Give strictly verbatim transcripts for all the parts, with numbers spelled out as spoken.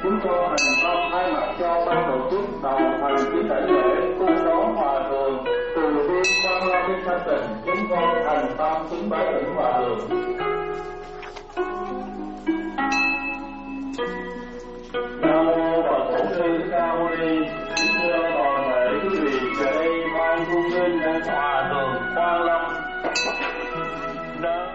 Chúng con thành tâm thay mặt cho ban tổ chức đồng hành với đại lễ cung đón hòa thượng từ bi Quan Long Minh Thanh Tịnh. Chúng con thành tâm kính bái thỉnh hòa thượng. Nam mô Phật Bổn Sư Ca Mâu Ni. Kính thưa toàn thể quý vị, giờ đây ban cung nghênh hòa thượng Quan Long đã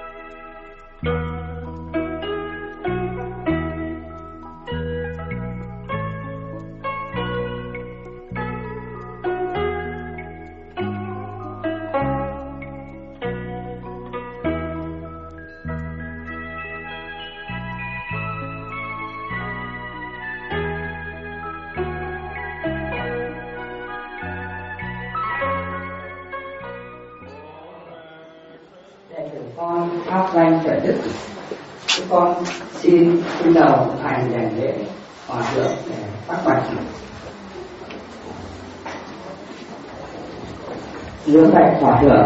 pháp danh trợ đức. Chúng con xin xin đầu thành đảnh lễ hòa thượng để phát bạch. Lưỡng bạch hòa thượng,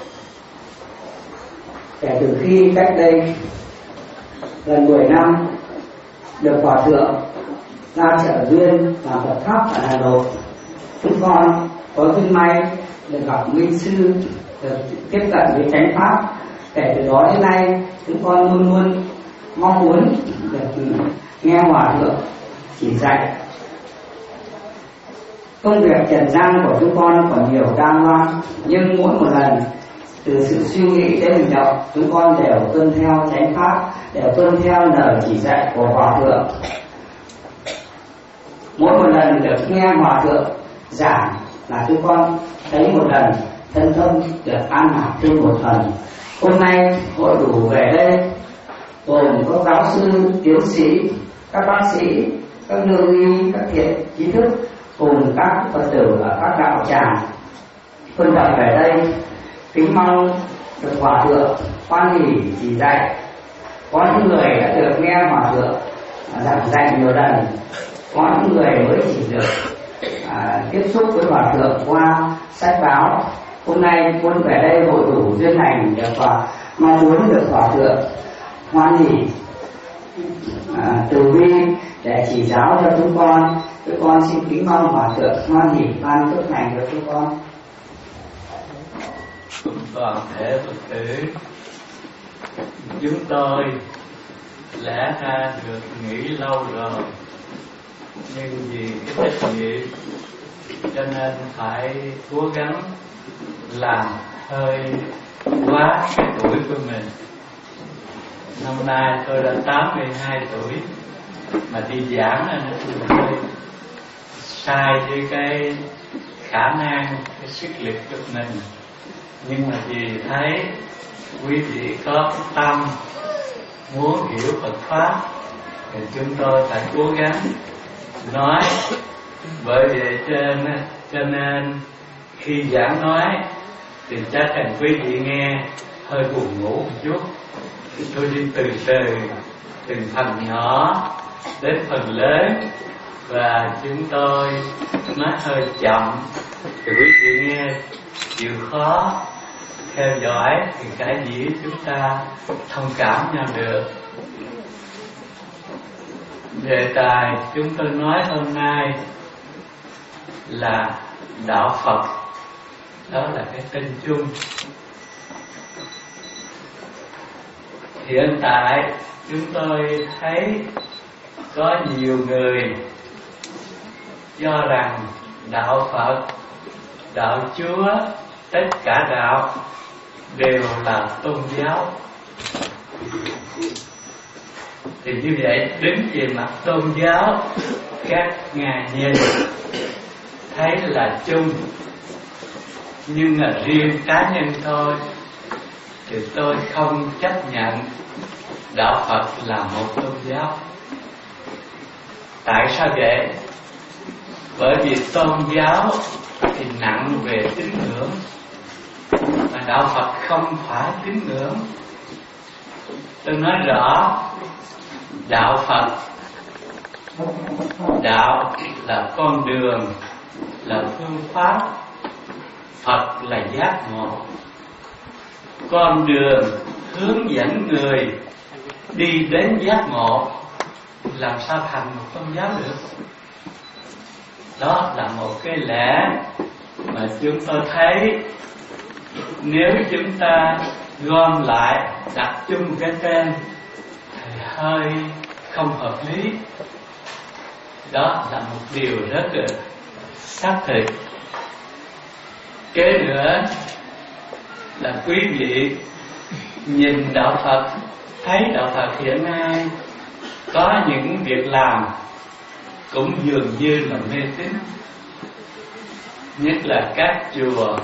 kể từ khi cách đây gần mười năm được hòa thượng ra trợ duyên làm Phật pháp ở Hà Nội, chúng con có duyên may được gặp minh sư, được tiếp cận với chánh pháp. Kể từ đó đến nay, chúng con luôn luôn mong muốn được nghe hòa thượng chỉ dạy. Công việc trần gian của chúng con còn nhiều đam loan, nhưng mỗi một lần từ sự suy nghĩ đến hành động, chúng con đều tuân theo chánh pháp, đều tuân theo lời chỉ dạy của hòa thượng. Mỗi một lần được nghe hòa thượng giảng là chúng con thấy một lần thân tâm được an lạc thêm một phần. Hôm nay hội đủ về đây gồm có giáo sư, tiến sĩ, các bác sĩ, các lương y, các thiện trí thức cùng các Phật tử ở các đạo tràng phân tập về đây, kính mong được hòa thượng hoan hỷ chỉ dạy. Có những người đã được nghe hòa thượng giảng dạy nhiều lần, có những người mới chỉ được à, tiếp xúc với hòa thượng qua sách báo. Hôm nay muốn về đây hội đủ duyên lành được và mong muốn được hòa thượng hoan hỷ à, từ bi để chỉ giáo cho chúng con. Chúng con xin kính mong hòa thượng hoan hỷ ban phước lành cho chúng con. Toàn thể Phật tử, chúng tôi lẽ ra được nghỉ lâu rồi, nhưng vì cái trách nhiệm cho nên phải cố gắng làm hơi quá cái tuổi của mình. Năm nay tôi đã tám mươi hai tuổi, mà đi giảng là nó hơi sai với cái khả năng, cái sức lực của mình. Nhưng mà vì thấy quý vị có tâm muốn hiểu Phật pháp thì chúng tôi phải cố gắng nói. Bởi vậy trên cho nên khi giảng nói thì chắc rằng quý vị nghe hơi buồn ngủ một chút. Tôi đi từ từ từng phần nhỏ đến phần lớn, và chúng tôi nói hơi chậm thì quý vị nghe chịu khó theo dõi thì cái gì chúng ta thông cảm nhau được. Đề tài chúng tôi nói hôm nay là đạo Phật, đó là cái tên chung. Hiện tại chúng tôi thấy có nhiều người cho rằng đạo Phật, đạo Chúa, tất cả đạo đều là tôn giáo. Thì như vậy, đứng về mặt tôn giáo, các ngài nhìn thấy là chung, nhưng là riêng cá nhân tôi thì tôi không chấp nhận đạo Phật là một tôn giáo. Tại sao vậy? Bởi vì tôn giáo thì nặng về tín ngưỡng, mà đạo Phật không phải tín ngưỡng. Tôi nói rõ, đạo Phật, đạo là con đường, là phương pháp, Phật là giác ngộ. Con đường hướng dẫn người đi đến giác ngộ, làm sao thành một tôn giáo được? Đó là một cái lẽ mà chúng tôi thấy nếu chúng ta gom lại đặt chung cái tên thì hơi không hợp lý. Đó là một điều rất là xác thực. Kế nữa là quý vị nhìn đạo Phật, thấy đạo Phật hiện nay có những việc làm cũng dường như là mê tín, nhất là các chùa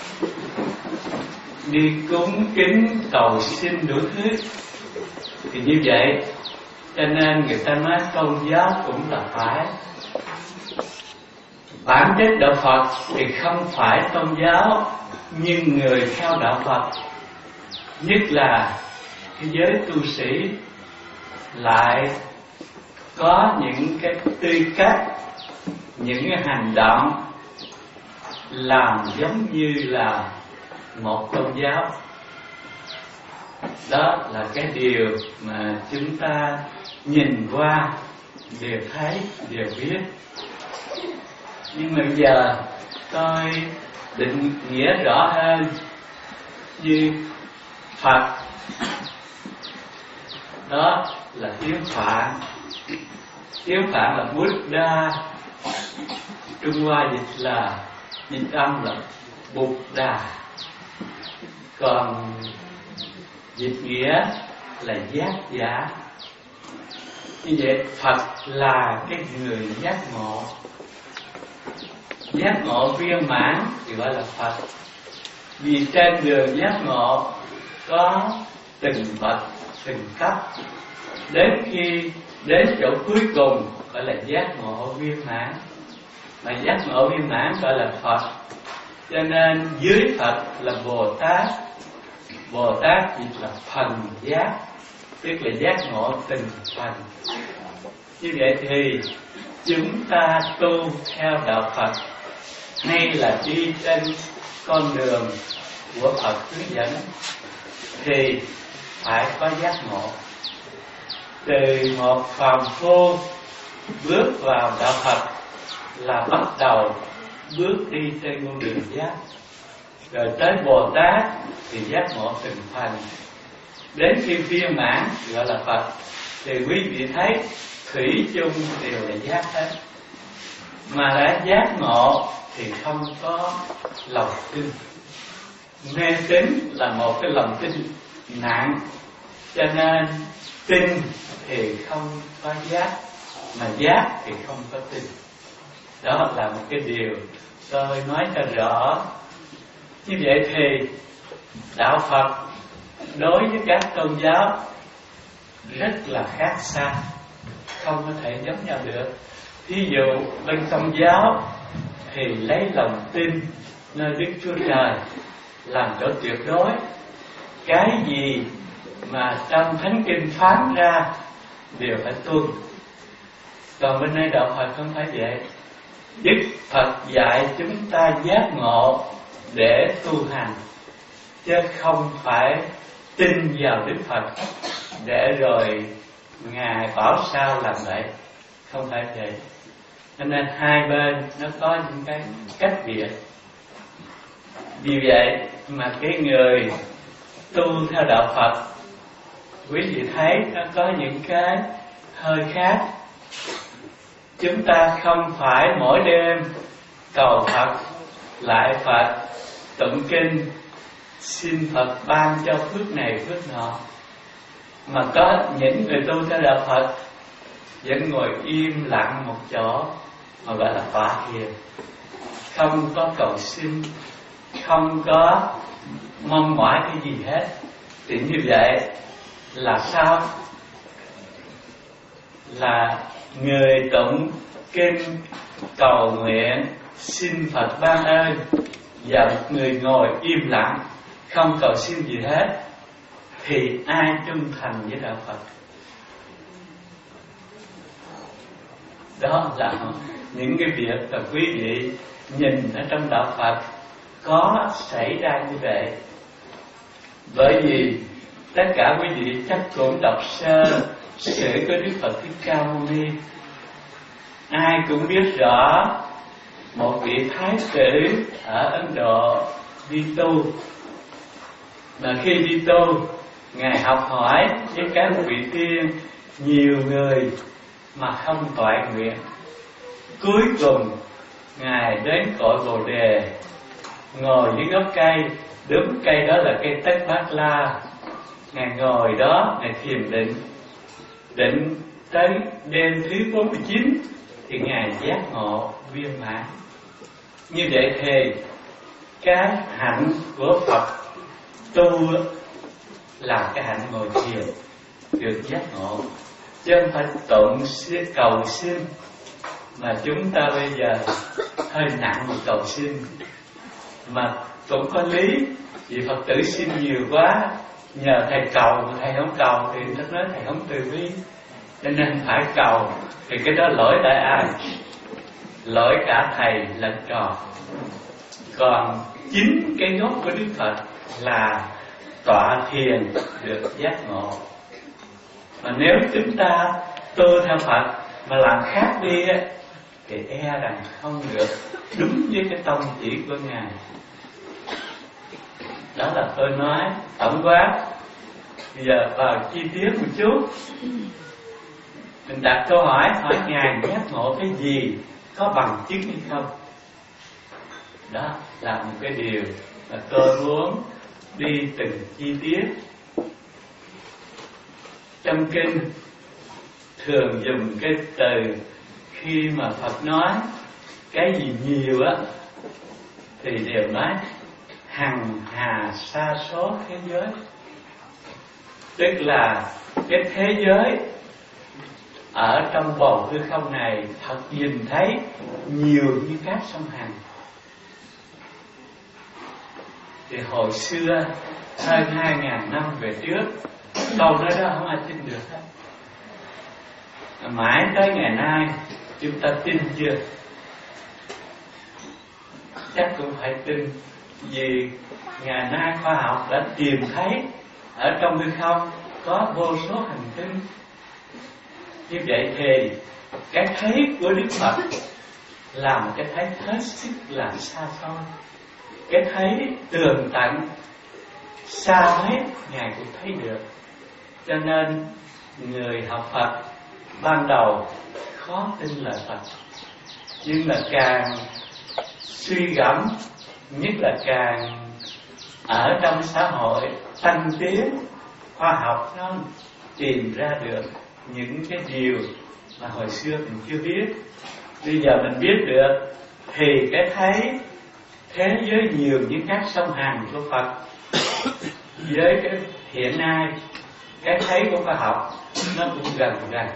đi cúng kính cầu xin đủ thứ. Thì như vậy cho nên người ta nói tôn giáo cũng là phải. Bản chất đạo Phật thì không phải tôn giáo, nhưng người theo đạo Phật, nhất là cái giới tu sĩ, lại có những cái tư cách, những cái hành động làm giống như là một tôn giáo. Đó là cái điều mà chúng ta nhìn qua đều thấy, đều biết. Nhưng mà giờ tôi định nghĩa rõ hơn. Như Phật đó là tiếng Phạn. Tiếng Phạn là Buddha, Trung Hoa dịch là dịch âm là Buddha, còn dịch nghĩa là giác giả. Như vậy Phật là cái người giác ngộ. Giác ngộ viên mãn thì gọi là Phật. Vì trên đường giác ngộ có từng bậc, từng cấp, đến khi đến chỗ cuối cùng gọi là giác ngộ viên mãn. Mà giác ngộ viên mãn gọi là Phật. Cho nên dưới Phật là Bồ Tát. Bồ Tát dịch là phần giác, tức là giác ngộ từng phần. Như vậy thì chúng ta tu theo đạo Phật, hay là đi trên con đường của Phật hướng dẫn, thì phải có giác ngộ. Từ một phàm phu bước vào đạo Phật là bắt đầu bước đi trên con đường giác. Rồi tới Bồ Tát thì giác ngộ từng phần. Đến khi viên mãn gọi là Phật. Thì quý vị thấy thủy chung đều là giác hết. Mà đã giác ngộ thì không có lòng tin. Mê tín là một cái lòng tin nặng. Cho nên tin thì không có giác, mà giác thì không có tin. Đó là một cái điều tôi nói cho rõ. Như vậy thì đạo Phật đối với các tôn giáo rất là khác xa, không có thể giống nhau được. Ví dụ bên Công giáo thì lấy lòng tin nơi Đức Chúa Trời làm chỗ tuyệt đối. Cái gì mà trong Thánh Kinh phán ra đều phải tuân. Còn bên đây đạo Phật không phải vậy. Đức Phật dạy chúng ta giác ngộ để tu hành, chứ không phải tin vào Đức Phật để rồi Ngài bảo sao làm vậy. Không phải vậy. Cho nên hai bên nó có những cái cách biệt. Vì vậy mà cái người tu theo đạo Phật, quý vị thấy nó có những cái hơi khác. Chúng ta không phải mỗi đêm cầu Phật, lại Phật, tụng kinh, xin Phật ban cho phước này phước nọ. Mà có những người tu theo đạo Phật vẫn ngồi im lặng một chỗ mà gọi là tọa thiền, không có cầu xin, không có mong mỏi cái gì hết. Thì như vậy là sao? Là người tụng kinh cầu nguyện xin Phật ban ơn, và một người ngồi im lặng không cầu xin gì hết, thì ai trung thành với đạo Phật? Đó là những cái việc mà quý vị nhìn ở trong đạo Phật có xảy ra như vậy. Bởi vì tất cả quý vị chắc cũng đọc sơ sử của Đức Phật Thích Ca Mâu Ni. Ai cũng biết rõ một vị thái tử ở Ấn Độ đi tu, mà khi đi tu, ngài học hỏi với các vị tiên nhiều người mà không toại nguyện. Cuối cùng ngài đến cội Bồ Đề, ngồi dưới gốc cây, đúng cây đó là cây Tất Bát La. Ngài ngồi đó, ngài thiền định, định tới đêm thứ bốn mươi chín thì ngài giác ngộ viên mãn. Như vậy thì cái hạnh của Phật tu là cái hạnh ngồi thiền được giác ngộ, chứ không phải tụng cầu xin. Mà chúng ta bây giờ hơi nặng một cầu xin, mà cũng có lý, vì Phật tử xin nhiều quá, nhờ thầy cầu mà thầy không cầu thì nó nói thầy không từ bi, cho nên phải cầu. Thì cái đó lỗi tại ai? Lỗi cả thầy lẫn trò. Còn chính cái gốc của Đức Phật là tọa thiền được giác ngộ. Mà nếu chúng ta tu theo Phật mà làm khác đi thì e rằng không được đúng với cái tông chỉ của Ngài. Đó là tôi nói tổng quát. Bây giờ vào chi tiết một chút. Mình đặt câu hỏi, hỏi Ngài giác ngộ cái gì, có bằng chứng hay không? Đó là một cái điều mà tôi muốn đi từng chi tiết. Trong kinh thường dùng cái từ khi mà Phật nói cái gì nhiều á thì đều nói hằng hà sa số thế giới. Tức là cái thế giới ở trong bầu hư không này thật nhìn thấy nhiều như các sông Hằng. Thì hồi xưa hơn hai ngàn năm về trước, câu nói đó không ai tin được hết. Mãi tới ngày nay chúng ta tin chưa? Chắc cũng phải tin, vì ngày nay khoa học đã tìm thấy ở trong hư không có vô số hành tinh. Như vậy thì cái thấy của Đức Phật là một cái thấy hết sức là xa xôi, cái thấy tường tận, xa hết Ngài cũng thấy được. Cho nên người học Phật ban đầu khó tin lời Phật, nhưng là càng suy gẫm, nhất là càng ở trong xã hội tăng tiến, khoa học nó tìm ra được những cái điều mà hồi xưa mình chưa biết. Bây giờ mình biết được thì cái thấy thế giới nhiều như các sông Hằng của Phật với cái hiện nay cái thấy của khoa học nó cũng gần gần.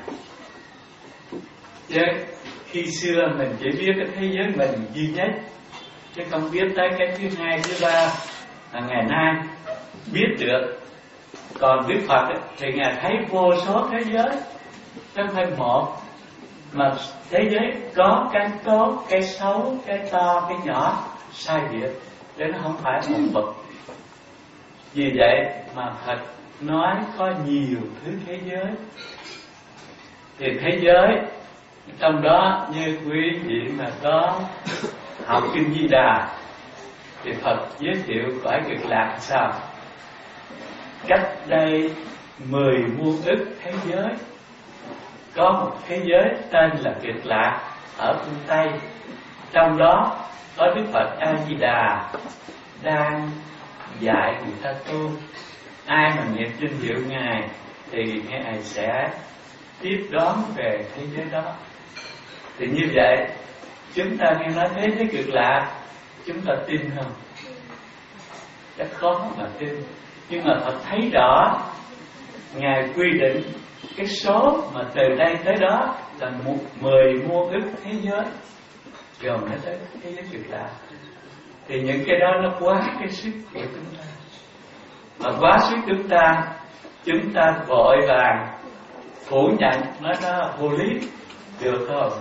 Chứ khi xưa mình chỉ biết cái thế giới mình duy nhất, chứ không biết tới cái thứ hai, thứ ba là ngày nay biết được. Còn Đức Phật ấy, thì Ngài thấy vô số thế giới, không phải một, mà thế giới có cái tốt, cái xấu, cái to, cái nhỏ, sai biệt, để nó không phải một vật. Vì vậy mà Phật nói có nhiều thứ thế giới. Thì thế giới trong đó như quý vị mà có học kinh Di Đà thì Phật giới thiệu cõi Cực Lạc sao? Cách đây mười muôn ức thế giới có một thế giới tên là Cực Lạc ở phương Tây. Trong đó có Đức Phật A Di Đà đang dạy người ta tu. Ai mà niệm danh hiệu Ngài thì Ngài sẽ tiếp đón về thế giới đó. Thì như vậy chúng ta nghe nói thế giới Cực Lạc, chúng ta tin không? Chắc khó mà tin. Nhưng mà Phật thấy rõ, Ngài quy định cái số mà từ đây tới đó là một mười muôn ức thế giới, rồi nó tới thế giới Cực Lạc. Thì những cái đó nó quá cái sức của chúng ta. Mà quá sức chúng ta, chúng ta vội vàng phủ nhận nó nó vô lý, được không?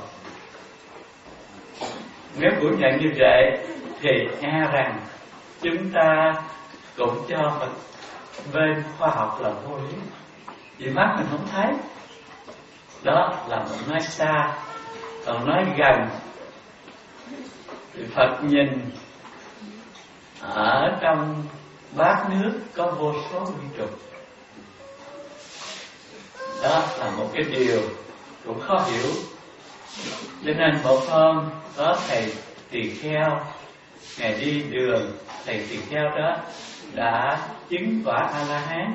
Nếu phủ nhận như vậy thì e rằng chúng ta cũng cho Phật bên khoa học là vô lý. Vì mắt mình không thấy, Đó là một nói xa. Còn nói gần thì Phật nhìn ở trong bát nước có vô số vi trùng. Đó là một cái điều cũng khó hiểu. Cho nên một hôm có thầy tỳ kheo, ngài đi đường, thầy tỳ kheo đó đã chứng quả A La Hán.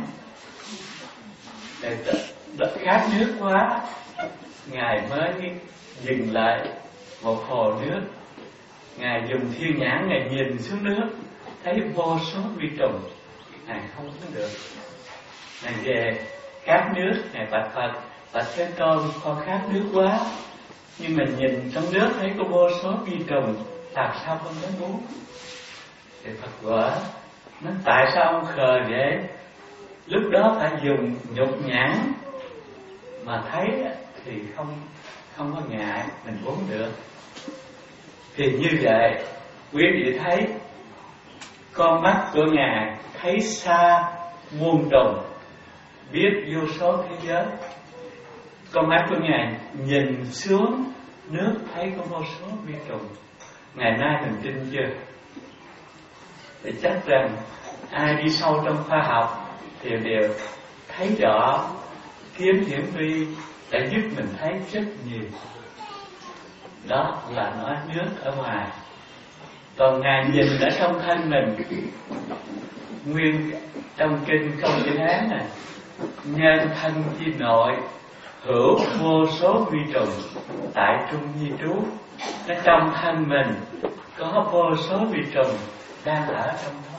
Thầy khát nước quá, ngài mới dừng lại một hồ nước. Ngài dùng thiên nhãn, ngài nhìn xuống nước, thấy vô số vi trùng, ngài không có được. Ngài về khát nước, ngài bạch Phật: Bạch Thế Tôn, con khát nước quá, nhưng mình nhìn trong nước thấy có vô số vi trùng, làm sao con mới uống? Thì Phật vợ nói: tại sao ông khờ vậy? Lúc đó phải dùng nhục nhãn mà thấy thì không không có ngại, mình uống được. Thì như vậy, quý vị thấy con mắt của Ngài thấy xa muôn trùng, biết vô số thế giới. Con mắt của Ngài nhìn xuống nước thấy có vô số vi trùng. Ngày nay mình tin chưa? Thì chắc rằng ai đi sâu trong khoa học thì đều thấy rõ kiếm hiển vi đã giúp mình thấy rất nhiều. Đó là nói nước ở ngoài. Còn Ngài nhìn ở trong thân mình. Nguyên trong kinh Công Chữ Hán này: nhân thân chi nội, hữu vô số vi trùng, tại trung nhi trú. Nó trong thân mình có vô số vi trùng đang ở trong đó.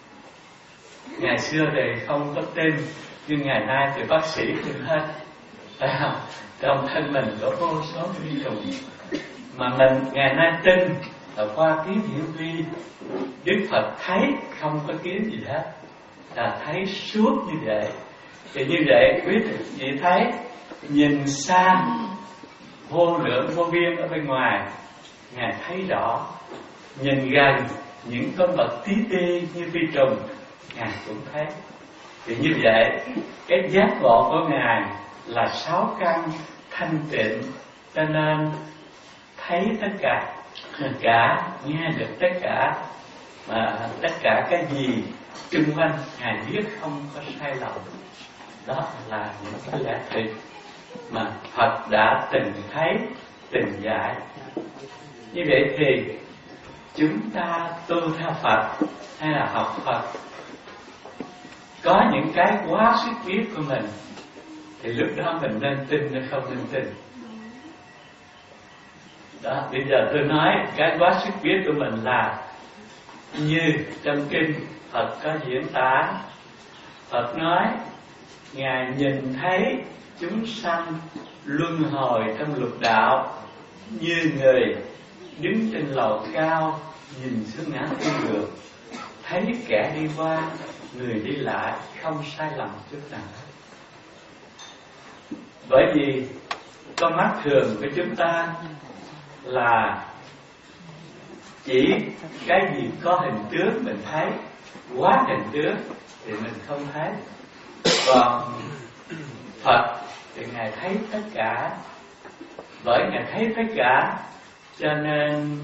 Ngày xưa thì không có tin, nhưng ngày nay thì bác sĩ tin hết. À, trong thân mình có vô số vi trùng mà mình ngày nay tin là qua kiến hiển vi. Đức Phật thấy không có kiến gì hết, là thấy suốt như vậy. Thì như vậy quý vị thấy, nhìn xa vô lượng vô biên ở bên ngoài, Ngài thấy rõ. Nhìn gần những con vật tí tê như vi trùng, Ngài cũng thấy. Thì như vậy, cái giác ngộ của Ngài là sáu căn thanh tịnh, cho nên thấy tất cả, cả nghe được tất cả, mà tất cả cái gì xung quanh Ngài biết không có sai lầm. Đó là những cái lẽ thiệt mà Phật đã từng thấy, từng dạy. Như vậy thì chúng ta tu theo Phật hay là học Phật, có những cái quá sức biết của mình, thì lúc đó mình nên tin hay không nên tin. Đó, bây giờ tôi nói cái quá sức biết của mình là như trong kinh Phật có diễn tả. Phật nói Ngài nhìn thấy chúng sanh luân hồi trong lục đạo, như người đứng trên lầu cao nhìn xuống ngã tư đường, thấy kẻ đi qua, người đi lại, không sai lầm chút nào. Bởi vì con mắt thường của chúng ta là chỉ cái gì có hình tướng mình thấy, quá hình tướng thì mình không thấy. Còn Phật thì Ngài thấy tất cả. Bởi Ngài thấy tất cả cho nên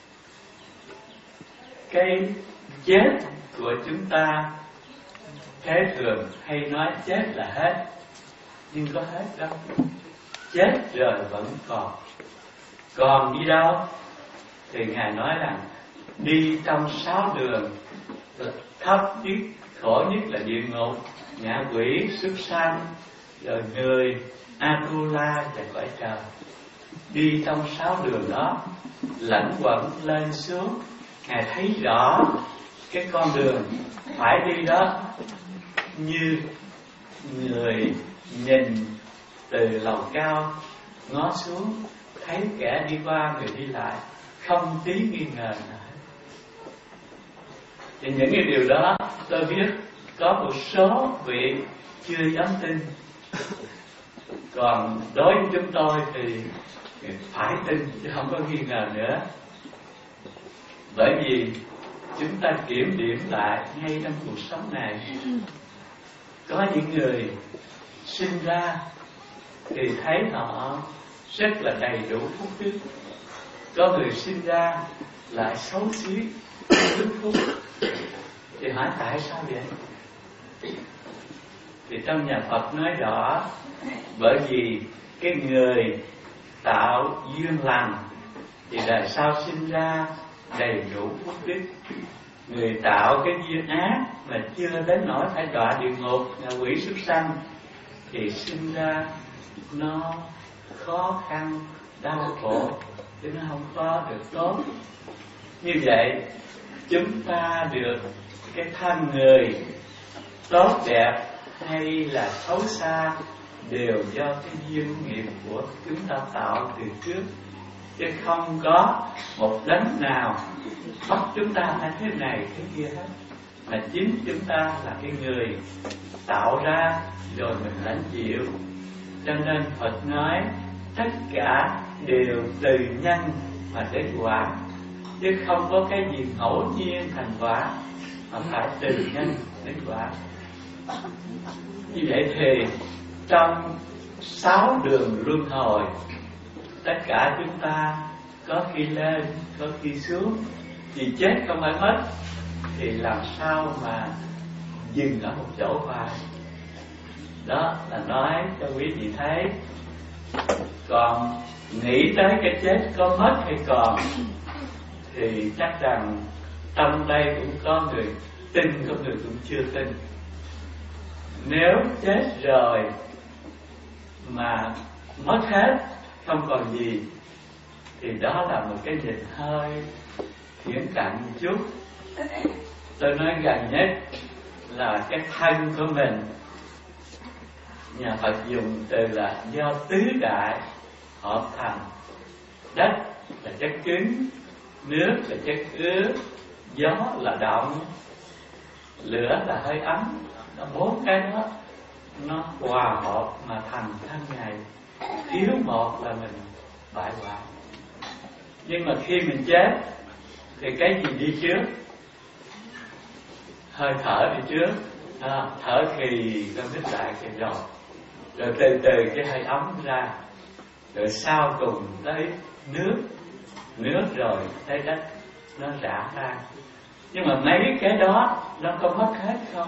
cái chết của chúng ta, thế thường hay nói chết là hết, nhưng có hết đâu. Chết rồi vẫn còn. Còn đi đâu? Thì Ngài nói rằng đi trong sáu đường, thấp nhất, khổ nhất là địa ngục, ngạ quỷ, súc sanh, rồi người, Atula và cõi trời. Đi trong sáu đường đó, lẫn quẩn lên xuống, Ngài thấy rõ cái con đường phải đi đó, như người nhìn từ lầu cao ngó xuống, thấy kẻ đi qua, người đi lại, không tí nghi ngờ nào. Thì những cái điều đó tôi biết có một số vị chưa dám tin. Còn đối với chúng tôi thì phải tin chứ không có nghi ngờ nữa. Bởi vì chúng ta kiểm điểm lại ngay trong cuộc sống này, có những người sinh ra thì thấy họ rất là đầy đủ phúc đức. Có người sinh ra lại xấu xí, đức phúc, thì hỏi tại sao vậy? Thì trong nhà Phật nói rõ, bởi vì cái người tạo duyên lành thì đời sau sinh ra đầy đủ phúc đức. Người tạo cái duyên ác mà chưa đến nỗi phải đọa địa ngục, ngạ quỷ súc sanh, thì sinh ra nó khó khăn, đau khổ, chứ nó không có được tốt. Như vậy chúng ta được cái thân người tốt đẹp hay là xấu xa đều do cái duyên nghiệp của chúng ta tạo từ trước, chứ không có một đấng nào bắt chúng ta phải thế này thế kia hết, mà chính chúng ta là cái người tạo ra rồi mình lãnh chịu. Cho nên Phật nói tất cả đều từ nhân mà đến quả, chứ không có cái gì ngẫu nhiên thành quả, mà phải từ nhân đến quả. Như vậy thì trong sáu đường luân hồi, tất cả chúng ta có khi lên, có khi xuống, vì chết không phải mất, thì làm sao mà dừng ở một chỗ hoài. Đó là nói cho quý vị thấy. Còn nghĩ tới cái chết có mất hay còn, thì chắc rằng trong đây cũng có người tin, có người cũng chưa tin. Nếu chết rồi mà mất hết, không còn gì, thì đó là một cái nhìn hơi thiển cận một chút. Tôi nói gần nhất là cái thân của mình, nhà Phật dùng từ là do tứ đại hợp thành. Đất là chất cứng, nước là chất ướt, gió là động, lửa là hơi ấm. Bốn cái đó nó hòa hợp mà thành thân này. Thiếu một là mình bại hoại. Nhưng mà khi mình chết thì cái gì đi trước? Hơi thở đi trước. à, Thở thì con nít lại cái rồi, rồi từ từ cái hơi ấm ra, rồi sau cùng tới nước, nước rồi tới đất, nó rã ra. Nhưng mà mấy cái đó nó có mất hết không?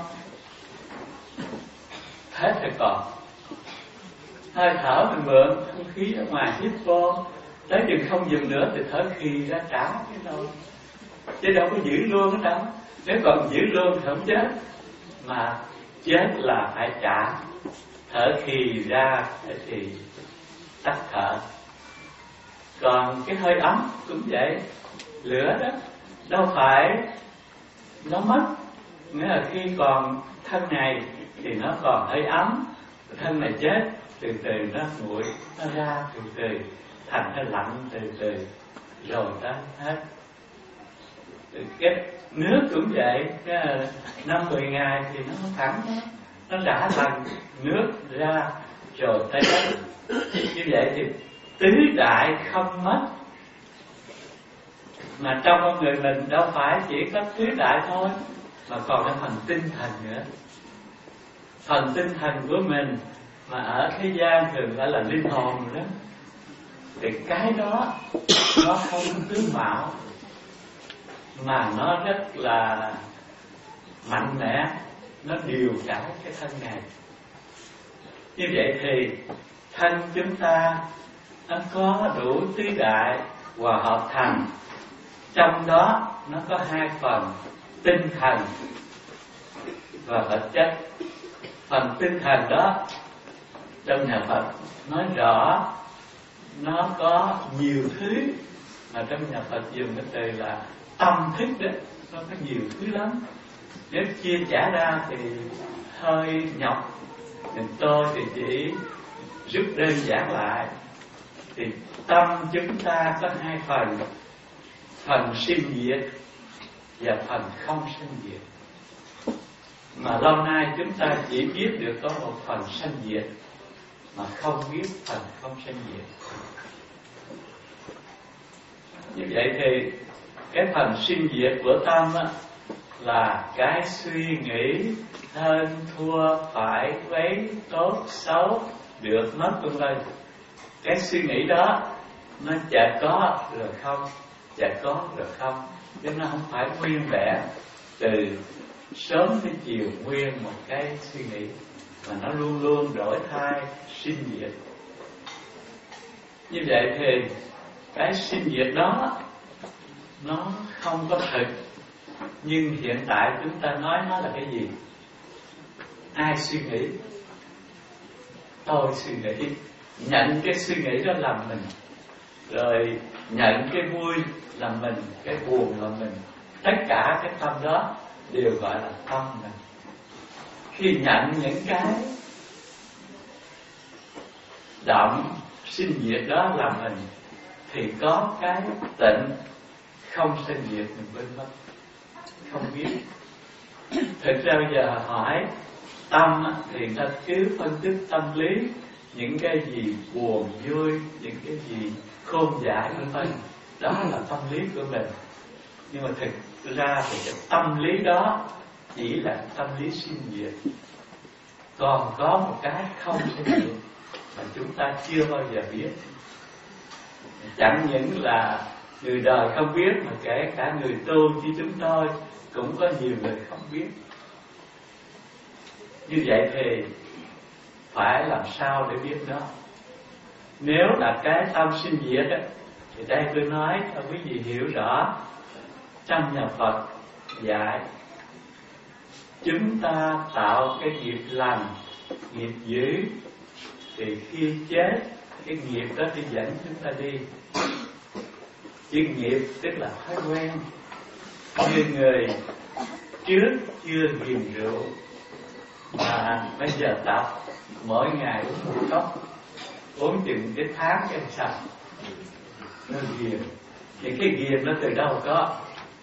Hết rồi còn. Hơi thở mình mượn không khí ở ngoài hít vô, tới chừng không dùng nữa thì thở khí ra trả cái đâu, chứ đâu có giữ luôn ở đâu. Nếu còn giữ luôn thì không chết, mà chết là phải trả. Thở khí ra thì tắt thở. Còn cái hơi ấm cũng vậy, lửa đó đâu phải nó mất, nghĩa là khi còn thân này thì nó còn hơi ấm, thân này chết từ từ nó nguội, nó ra từ từ, thành nó lạnh từ từ, rồi nó hết. Cái nước cũng vậy, cái năm mười ngày thì nó thẳng, nó đã thành nước ra rồi tới đất. Như vậy thì tứ đại không mất. Mà trong con người mình đâu phải chỉ có tứ đại thôi, mà còn cái phần tinh thần nữa. Phần tinh thần của mình mà ở thế gian thường gọi là linh hồn rồi đó, thì cái đó nó không tướng mạo, mà nó rất là mạnh mẽ, nó điều cả cái thân này. Như vậy thì thân chúng ta nó có đủ tứ đại hòa hợp thành. Trong đó nó có hai phần, tinh thần và vật chất. Phần tinh thần đó trong nhà Phật nói rõ nó có nhiều thứ, mà trong nhà Phật dùng cái từ là tâm thức đó, nó có nhiều thứ lắm. Nếu chia trả ra thì hơi nhọc, nên tôi thì chỉ rút đơn giản lại. Thì tâm chúng ta có hai phần, phần sinh diệt và phần không sinh diệt. Mà lâu nay chúng ta chỉ biết được có một phần sanh diệt, mà không biết phần không sanh diệt. Như vậy thì cái phần sinh diệt của tâm á, là cái suy nghĩ hơn thua, phải, quấy, tốt, xấu, được mất vân vân. Cái suy nghĩ đó nó chợt có rồi không, chợt có rồi không, chứ nó không phải nguyên vẹn từ sớm tới chiều nguyên một cái suy nghĩ, mà nó luôn luôn đổi thay sinh diệt. Như vậy thì cái sinh diệt đó nó không có thực, nhưng hiện tại chúng ta nói nó là cái gì? Ai suy nghĩ? Tôi suy nghĩ, nhận cái suy nghĩ đó làm mình, rồi nhận cái vui là mình, cái buồn là mình. Tất cả cái tâm đó đều gọi là tâm mình. Khi nhận những cái động sinh diệt đó là mình, thì có cái tịnh không sinh diệt mình quên mất, không biết. Thực ra bây giờ hỏi tâm thì ta cứ phân tích tâm lý, những cái gì buồn vui, những cái gì khôn giải vân vân, đó là tâm lý của mình. Nhưng mà thực ra thì cái tâm lý đó chỉ là tâm lý sinh diệt. Còn có một cái không sinh diệt mà chúng ta chưa bao giờ biết. Chẳng những là người đời không biết, mà kể cả người tu như chúng tôi cũng có nhiều người không biết. Như vậy thì phải làm sao để biết nó? Nếu là cái tâm sinh diệt á, thì đây tôi nói cho quý vị hiểu rõ. Trong nhà Phật dạy chúng ta tạo cái nghiệp lành, nghiệp dữ, thì khi chết cái nghiệp đó đi dẫn chúng ta đi. Chứ nghiệp tức là thói quen. Như người trước chưa ghiền rượu mà bây giờ tập mỗi ngày uống một cốc, uống chừng cái tháng cái sao nó ghiền. Thì cái ghiền nó từ đâu có?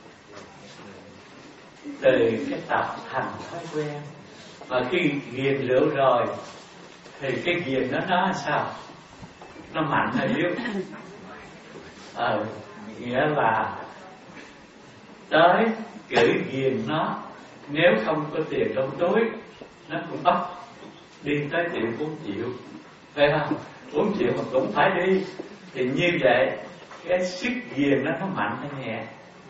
Từ cái tập thành thói quen. Và khi ghiền rượu rồi thì cái ghiền nó nó sao? Nó mạnh hay yếu? Ờ, nghĩa là tới cử ghiền nó, nếu không có tiền trong túi nó cũng bắt đi tới tiệm uống rượu, phải không? Uống rượu mà cũng phải đi. Thì như vậy cái sức ghiền nó nó mạnh hay nhẹ?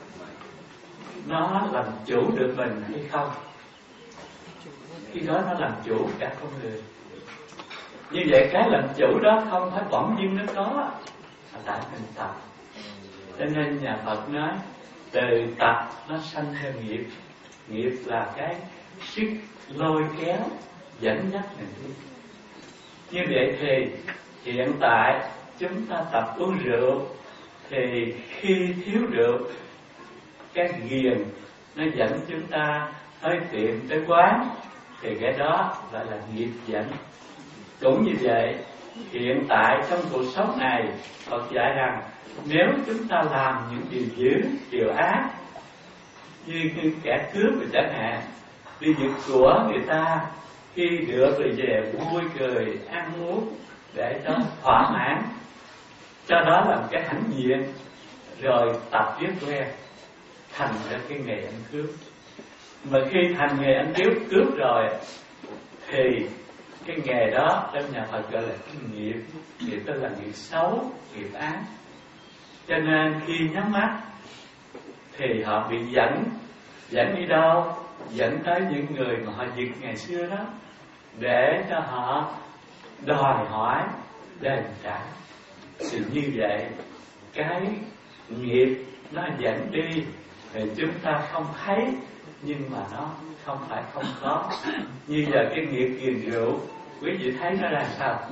Nó làm chủ được mình hay không? Khi đó nó làm chủ cả con người. Như vậy cái làm chủ đó không phải bỗng dưng nó có, mà tại mình tập. Cho nên nhà Phật nói từ tập nó sanh ra nghiệp. Nghiệp là cái sức lôi kéo dẫn dắt mình đi. Như vậy thì hiện tại chúng ta tập uống rượu, thì khi thiếu rượu, cái ghiền nó dẫn chúng ta tới tiệm tới quán, thì cái đó gọi là nghiệp dẫn. Cũng như vậy, hiện tại trong cuộc sống này Phật dạy rằng nếu chúng ta làm những điều dữ, điều ác, như, như kẻ cướp rồi chẳng hạn, đi giật của người ta, khi được rồi về vui cười ăn uống để cho thỏa mãn, cho đó là một cái hãnh diện, rồi tập viết quen thành ra cái nghề ăn cướp. Mà khi thành nghề ăn cướp cướp rồi thì cái nghề đó trong nhà Phật gọi là cái nghiệp, nghiệp tức là nghiệp xấu, nghiệp ác. Cho nên khi nhắm mắt thì họ bị dẫn, dẫn đi đâu? Dẫn tới những người mà họ giật ngày xưa đó, để cho họ đòi hỏi đền trả. Thì như vậy cái nghiệp nó dẫn đi thì chúng ta không thấy, nhưng mà nó không phải không có. Như giờ cái nghiệp ghiền rượu, quý vị thấy nó là sao?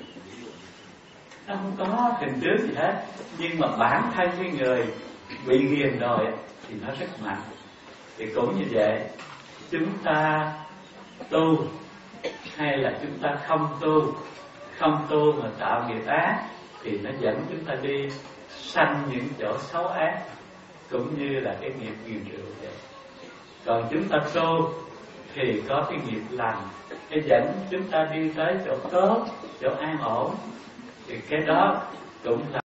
Nó không có hình tướng gì hết, nhưng mà bản thân cái người bị ghiền rồi thì nó rất mạnh. Thì cũng như vậy, chúng ta tu hay là chúng ta không tu, không tu mà tạo nghiệp ác, thì nó dẫn chúng ta đi sanh những chỗ xấu ác, cũng như là cái nghiệp ghiền rượu vậy. Còn chúng ta tu thì có cái nghiệp lành, cái dẫn chúng ta đi tới chỗ tốt, chỗ an ổn, thì cái đó cũng là